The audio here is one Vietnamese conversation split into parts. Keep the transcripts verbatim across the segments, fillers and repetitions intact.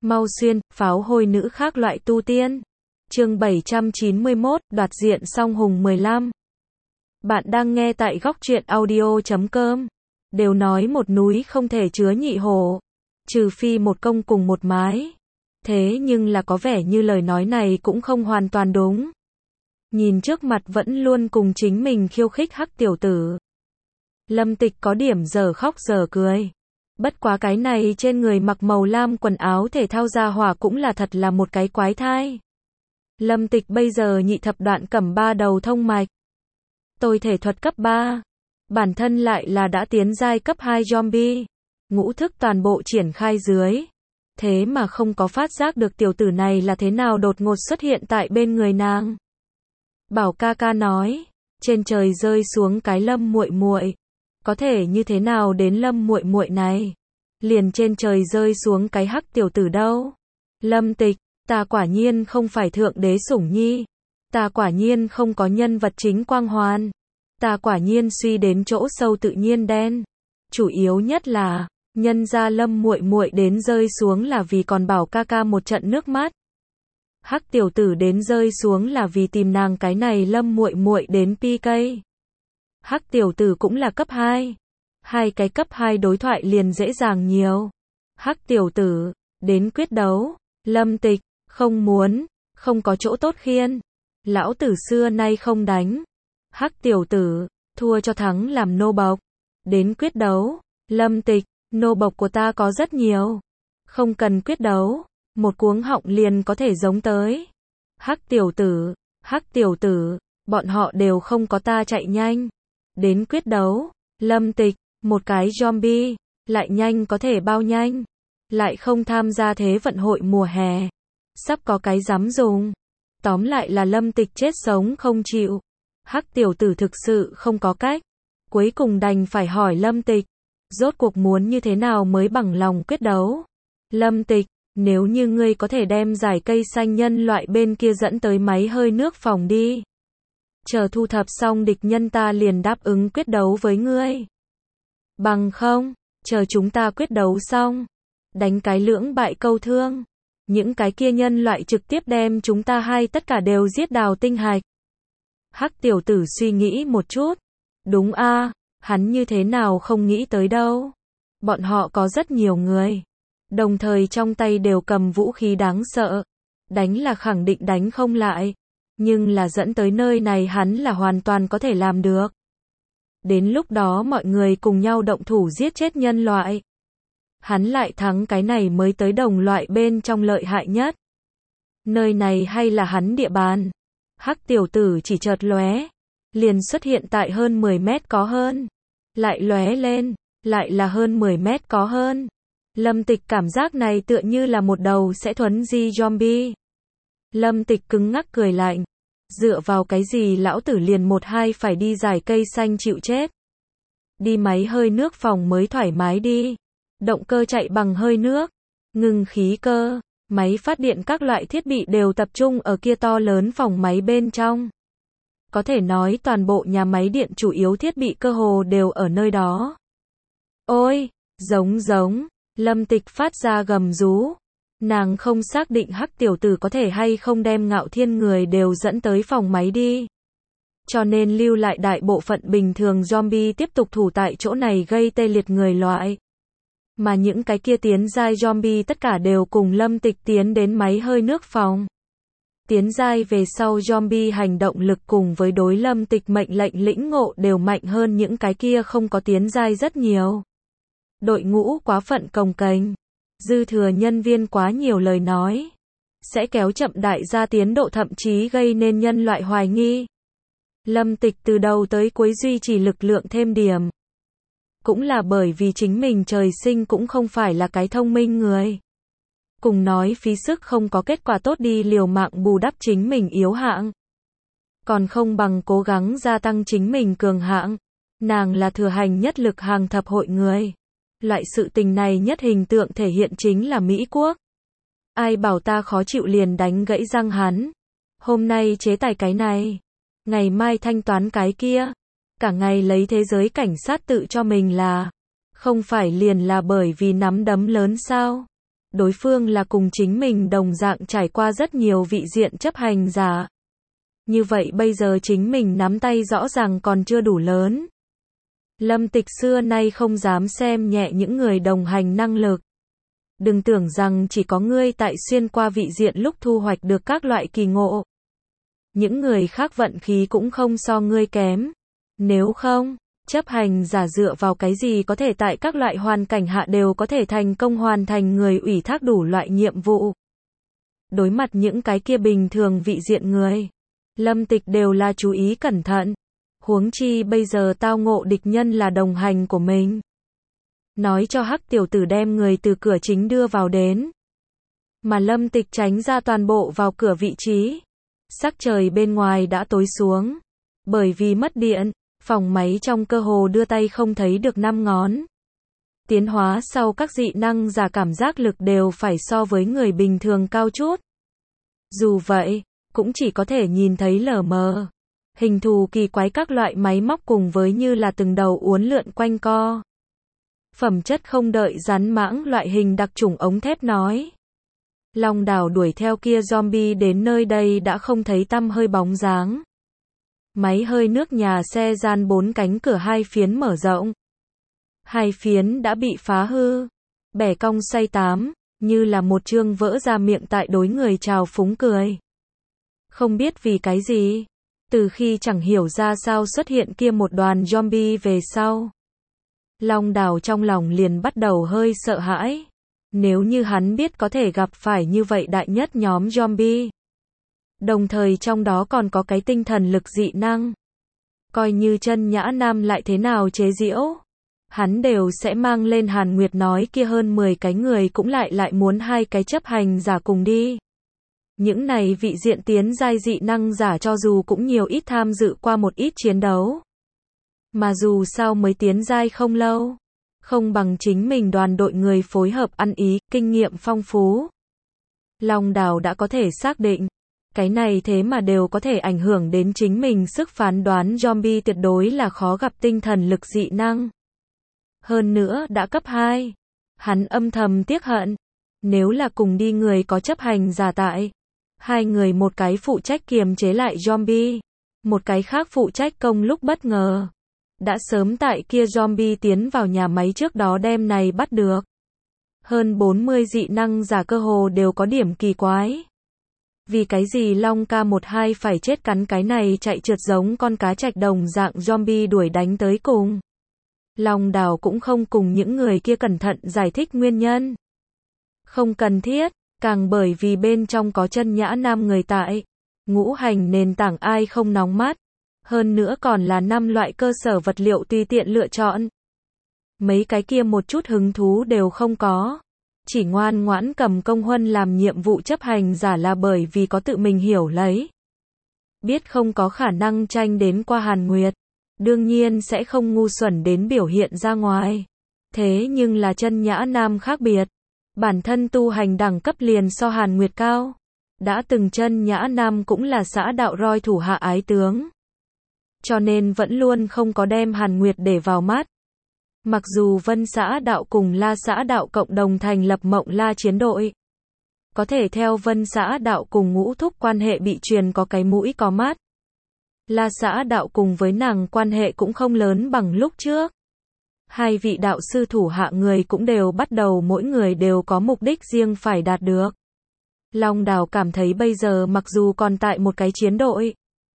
Mau xuyên, pháo hôi nữ khác loại tu tiên. Chương bảy trăm chín mươi mốt, đoạt diện song hùng mười lăm. Bạn đang nghe tại góc truyện audio chấm com. Đều nói một núi không thể chứa nhị hổ, trừ phi một công cùng một mái. Thế nhưng là có vẻ như lời nói này cũng không hoàn toàn đúng. Nhìn trước mặt vẫn luôn cùng chính mình khiêu khích hắc tiểu tử, Lâm Tịch có điểm giờ khóc giờ cười. Bất quá cái này trên người mặc màu lam quần áo thể thao ra hỏa cũng là thật là một cái quái thai. Lâm Tịch bây giờ nhị thập đoạn cẩm ba đầu thông mạch, tôi thể thuật cấp ba, bản thân lại là đã tiến giai cấp hai zombie, ngũ thức toàn bộ triển khai dưới. Thế mà không có phát giác được tiểu tử này là thế nào đột ngột xuất hiện tại bên người nàng. Bảo ca ca nói, trên trời rơi xuống cái Lâm muội muội, có thể như thế nào đến Lâm muội muội này? Liền trên trời rơi xuống cái hắc tiểu tử đâu? Lâm Tịch, ta quả nhiên không phải thượng đế sủng nhi, ta quả nhiên không có nhân vật chính quang hoàn, ta quả nhiên suy đến chỗ sâu tự nhiên đen. Chủ yếu nhất là, nhân ra Lâm muội muội đến rơi xuống là vì còn bảo ca ca một trận nước mắt. Hắc tiểu tử đến rơi xuống là vì tìm nàng cái này Lâm muội muội đến pê ca. Hắc tiểu tử cũng là cấp hai. Hai cái cấp hai đối thoại liền dễ dàng nhiều. Hắc tiểu tử, đến quyết đấu. Lâm Tịch, không muốn, không có chỗ tốt khiên. Lão tử xưa nay không đánh. Hắc tiểu tử, thua cho thắng làm nô bộc. Đến quyết đấu. Lâm Tịch, nô bộc của ta có rất nhiều. Không cần quyết đấu, một cuống họng liền có thể giống tới. Hắc tiểu tử, hắc tiểu tử, bọn họ đều không có ta chạy nhanh. Đến quyết đấu. Lâm Tịch, một cái zombie, lại nhanh có thể bao nhanh, lại không tham gia thế vận hội mùa hè, sắp có cái dám dùng. Tóm lại là Lâm Tịch chết sống không chịu. Hắc tiểu tử thực sự không có cách, cuối cùng đành phải hỏi Lâm Tịch, rốt cuộc muốn như thế nào mới bằng lòng quyết đấu. Lâm Tịch, nếu như ngươi có thể đem giải cây xanh nhân loại bên kia dẫn tới máy hơi nước phòng đi, chờ thu thập xong địch nhân ta liền đáp ứng quyết đấu với ngươi. Bằng không, chờ chúng ta quyết đấu xong, đánh cái lưỡng bại câu thương, những cái kia nhân loại trực tiếp đem chúng ta hai tất cả đều giết đào tinh hạch. Hắc tiểu tử suy nghĩ một chút. Đúng a, hắn như thế nào không nghĩ tới đâu. Bọn họ có rất nhiều người, đồng thời trong tay đều cầm vũ khí đáng sợ. Đánh là khẳng định đánh không lại, nhưng là dẫn tới nơi này hắn là hoàn toàn có thể làm được. Đến lúc đó mọi người cùng nhau động thủ giết chết nhân loại, hắn lại thắng, cái này mới tới đồng loại bên trong lợi hại nhất. Nơi này hay là hắn địa bàn. Hắc tiểu tử chỉ chợt lóe, liền xuất hiện tại hơn mười mét có hơn, lại lóe lên, lại là hơn mười mét có hơn. Lâm Tịch cảm giác này tựa như là một đầu sẽ thuấn di zombie. Lâm Tịch cứng ngắc cười lạnh, dựa vào cái gì lão tử liền một hai phải đi giải cây xanh chịu chết. Đi máy hơi nước phòng mới thoải mái đi. Động cơ chạy bằng hơi nước, ngừng khí cơ, máy phát điện các loại thiết bị đều tập trung ở kia to lớn phòng máy bên trong. Có thể nói toàn bộ nhà máy điện chủ yếu thiết bị cơ hồ đều ở nơi đó. Ôi, giống giống, Lâm Tịch phát ra gầm rú. Nàng không xác định hắc tiểu tử có thể hay không đem Ngạo Thiên người đều dẫn tới phòng máy đi, cho nên lưu lại đại bộ phận bình thường zombie tiếp tục thủ tại chỗ này gây tê liệt người loại. Mà những cái kia tiến giai zombie tất cả đều cùng Lâm Tịch tiến đến máy hơi nước phòng. Tiến giai về sau zombie hành động lực cùng với đối Lâm Tịch mệnh lệnh lĩnh ngộ đều mạnh hơn những cái kia không có tiến giai rất nhiều. Đội ngũ quá phận cồng kềnh, dư thừa nhân viên quá nhiều lời nói, sẽ kéo chậm đại gia tiến độ, thậm chí gây nên nhân loại hoài nghi. Lâm Tịch từ đầu tới cuối duy trì lực lượng thêm điểm. Cũng là bởi vì chính mình trời sinh cũng không phải là cái thông minh người. Cùng nói phí sức không có kết quả tốt đi liều mạng bù đắp chính mình yếu hạng, còn không bằng cố gắng gia tăng chính mình cường hạng. Nàng là thừa hành nhất lực hàng thập hội người. Loại sự tình này nhất hình tượng thể hiện chính là Mỹ Quốc. Ai bảo ta khó chịu liền đánh gãy răng hắn. Hôm nay chế tài cái này, ngày mai thanh toán cái kia. Cả ngày lấy thế giới cảnh sát tự cho mình là, không phải liền là bởi vì nắm đấm lớn sao? đối phương là cùng chính mình đồng dạng trải qua rất nhiều vị diện chấp hành giả. Như vậy bây giờ chính mình nắm tay rõ ràng còn chưa đủ lớn. Lâm Tịch xưa nay không dám xem nhẹ những người đồng hành năng lực. Đừng tưởng rằng chỉ có ngươi tại xuyên qua vị diện lúc thu hoạch được các loại kỳ ngộ. Những người khác vận khí cũng không so ngươi kém. Nếu không, chấp hành giả dựa vào cái gì có thể tại các loại hoàn cảnh hạ đều có thể thành công hoàn thành người ủy thác đủ loại nhiệm vụ. Đối mặt những cái kia bình thường vị diện người, Lâm Tịch đều là chú ý cẩn thận. Huống chi bây giờ tao ngộ địch nhân là đồng hành của mình. Nói cho Hắc tiểu tử đem người từ cửa chính đưa vào đến. Mà Lâm Tịch tránh ra toàn bộ vào cửa vị trí. Sắc trời bên ngoài đã tối xuống. Bởi vì mất điện, phòng máy trong cơ hồ đưa tay không thấy được năm ngón. Tiến hóa sau các dị năng giả cảm giác lực đều phải so với người bình thường cao chút. Dù vậy, cũng chỉ có thể nhìn thấy lờ mờ. Hình thù kỳ quái các loại máy móc cùng với như là từng đầu uốn lượn quanh co. Phẩm chất không đợi rắn mãng loại hình đặc chủng ống thép nói. Long Đảo đuổi theo kia zombie đến nơi đây đã không thấy tăm hơi bóng dáng. Máy hơi nước nhà xe gian bốn cánh cửa hai phiến mở rộng. Hai phiến đã bị phá hư. Bẻ cong xoay tám, như là một chương vỡ ra miệng tại đối người chào phúng cười. Không biết vì cái gì. Từ khi chẳng hiểu ra sao xuất hiện kia một đoàn zombie về sau. Long Đảo trong lòng liền bắt đầu hơi sợ hãi. Nếu như hắn biết có thể gặp phải như vậy đại nhất nhóm zombie. Đồng thời trong đó còn có cái tinh thần lực dị năng. Coi như Chân Nhã Nam lại thế nào chế giễu. Hắn đều sẽ mang lên Hàn Nguyệt nói kia hơn mười cái người cũng lại lại muốn hai cái chấp hành giả cùng đi. Những này vị diện tiến giai dị năng giả cho dù cũng nhiều ít tham dự qua một ít chiến đấu. Mà dù sao mới tiến giai không lâu. Không bằng chính mình đoàn đội người phối hợp ăn ý, kinh nghiệm phong phú. Long Đảo đã có thể xác định. Cái này thế mà đều có thể ảnh hưởng đến chính mình sức phán đoán zombie tuyệt đối là khó gặp tinh thần lực dị năng. Hơn nữa đã cấp hai. Hắn âm thầm tiếc hận. Nếu là cùng đi người có chấp hành giả tại. Hai người một cái phụ trách kiềm chế lại zombie. Một cái khác phụ trách công lúc bất ngờ. Đã sớm tại kia zombie tiến vào nhà máy trước đó đem này bắt được. Hơn bốn mươi dị năng giả cơ hồ đều có điểm kỳ quái. Vì cái gì Long K mười hai phải chết cắn cái này chạy trượt giống con cá trạch đồng dạng zombie đuổi đánh tới cùng. Long Đảo cũng không cùng những người kia cẩn thận giải thích nguyên nhân. Không cần thiết, càng bởi vì bên trong có Chân Nhã Nam người tại. Ngũ hành nền tảng ai không nóng mắt. Hơn nữa còn là năm loại cơ sở vật liệu tùy tiện lựa chọn. Mấy cái kia một chút hứng thú đều không có. Chỉ ngoan ngoãn cầm công huân làm nhiệm vụ chấp hành giả là bởi vì có tự mình hiểu lấy. Biết không có khả năng tranh đến qua Hàn Nguyệt. Đương nhiên sẽ không ngu xuẩn đến biểu hiện ra ngoài. Thế nhưng là Chân Nhã Nam khác biệt. Bản thân tu hành đẳng cấp liền so Hàn Nguyệt cao. Đã từng Chân Nhã Nam cũng là xã đạo roi thủ hạ ái tướng. Cho nên vẫn luôn không có đem Hàn Nguyệt để vào mắt. Mặc dù Vân xã đạo cùng La xã đạo cộng đồng thành lập Mộng La chiến đội. Có thể theo Vân xã đạo cùng Ngũ Thúc quan hệ bị truyền có cái mũi có mắt. La xã đạo cùng với nàng quan hệ cũng không lớn bằng lúc trước. Hai vị đạo sư thủ hạ người cũng đều bắt đầu mỗi người đều có mục đích riêng phải đạt được. Long Đảo cảm thấy bây giờ mặc dù còn tại một cái chiến đội.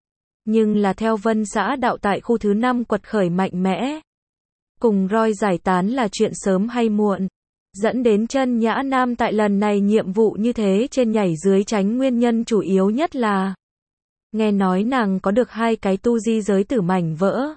Nhưng là theo Vân xã đạo tại khu thứ năm quật khởi mạnh mẽ. Cùng roi giải tán là chuyện sớm hay muộn. Dẫn đến Chân Nhã Nam tại lần này nhiệm vụ như thế trên nhảy dưới tránh nguyên nhân chủ yếu nhất là. Nghe nói nàng có được hai cái tu di giới tử mảnh vỡ.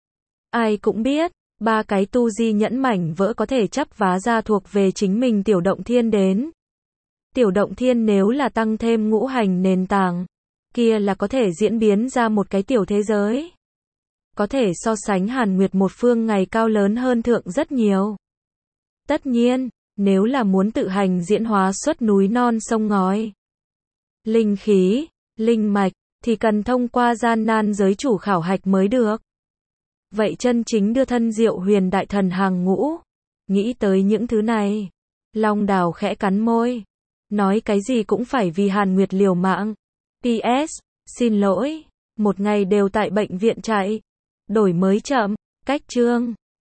Ai cũng biết, ba cái tu di nhẫn mảnh vỡ có thể chắp vá ra thuộc về chính mình tiểu động thiên đến. Tiểu động thiên nếu là tăng thêm ngũ hành nền tảng, kia là có thể diễn biến ra một cái tiểu thế giới. Có thể so sánh Hàn Nguyệt một phương ngày cao lớn hơn thượng rất nhiều. Tất nhiên, nếu là muốn tự hành diễn hóa xuất núi non sông ngói, linh khí, linh mạch, thì cần thông qua gian nan giới chủ khảo hạch mới được. Vậy chân chính đưa thân Diệu Huyền đại thần hàng ngũ. Nghĩ tới những thứ này, Long Đào khẽ cắn môi. Nói cái gì cũng phải vì Hàn Nguyệt liều mạng. pê ét. Xin lỗi. Một ngày đều tại bệnh viện chạy. Đổi mới chậm. Cách chương.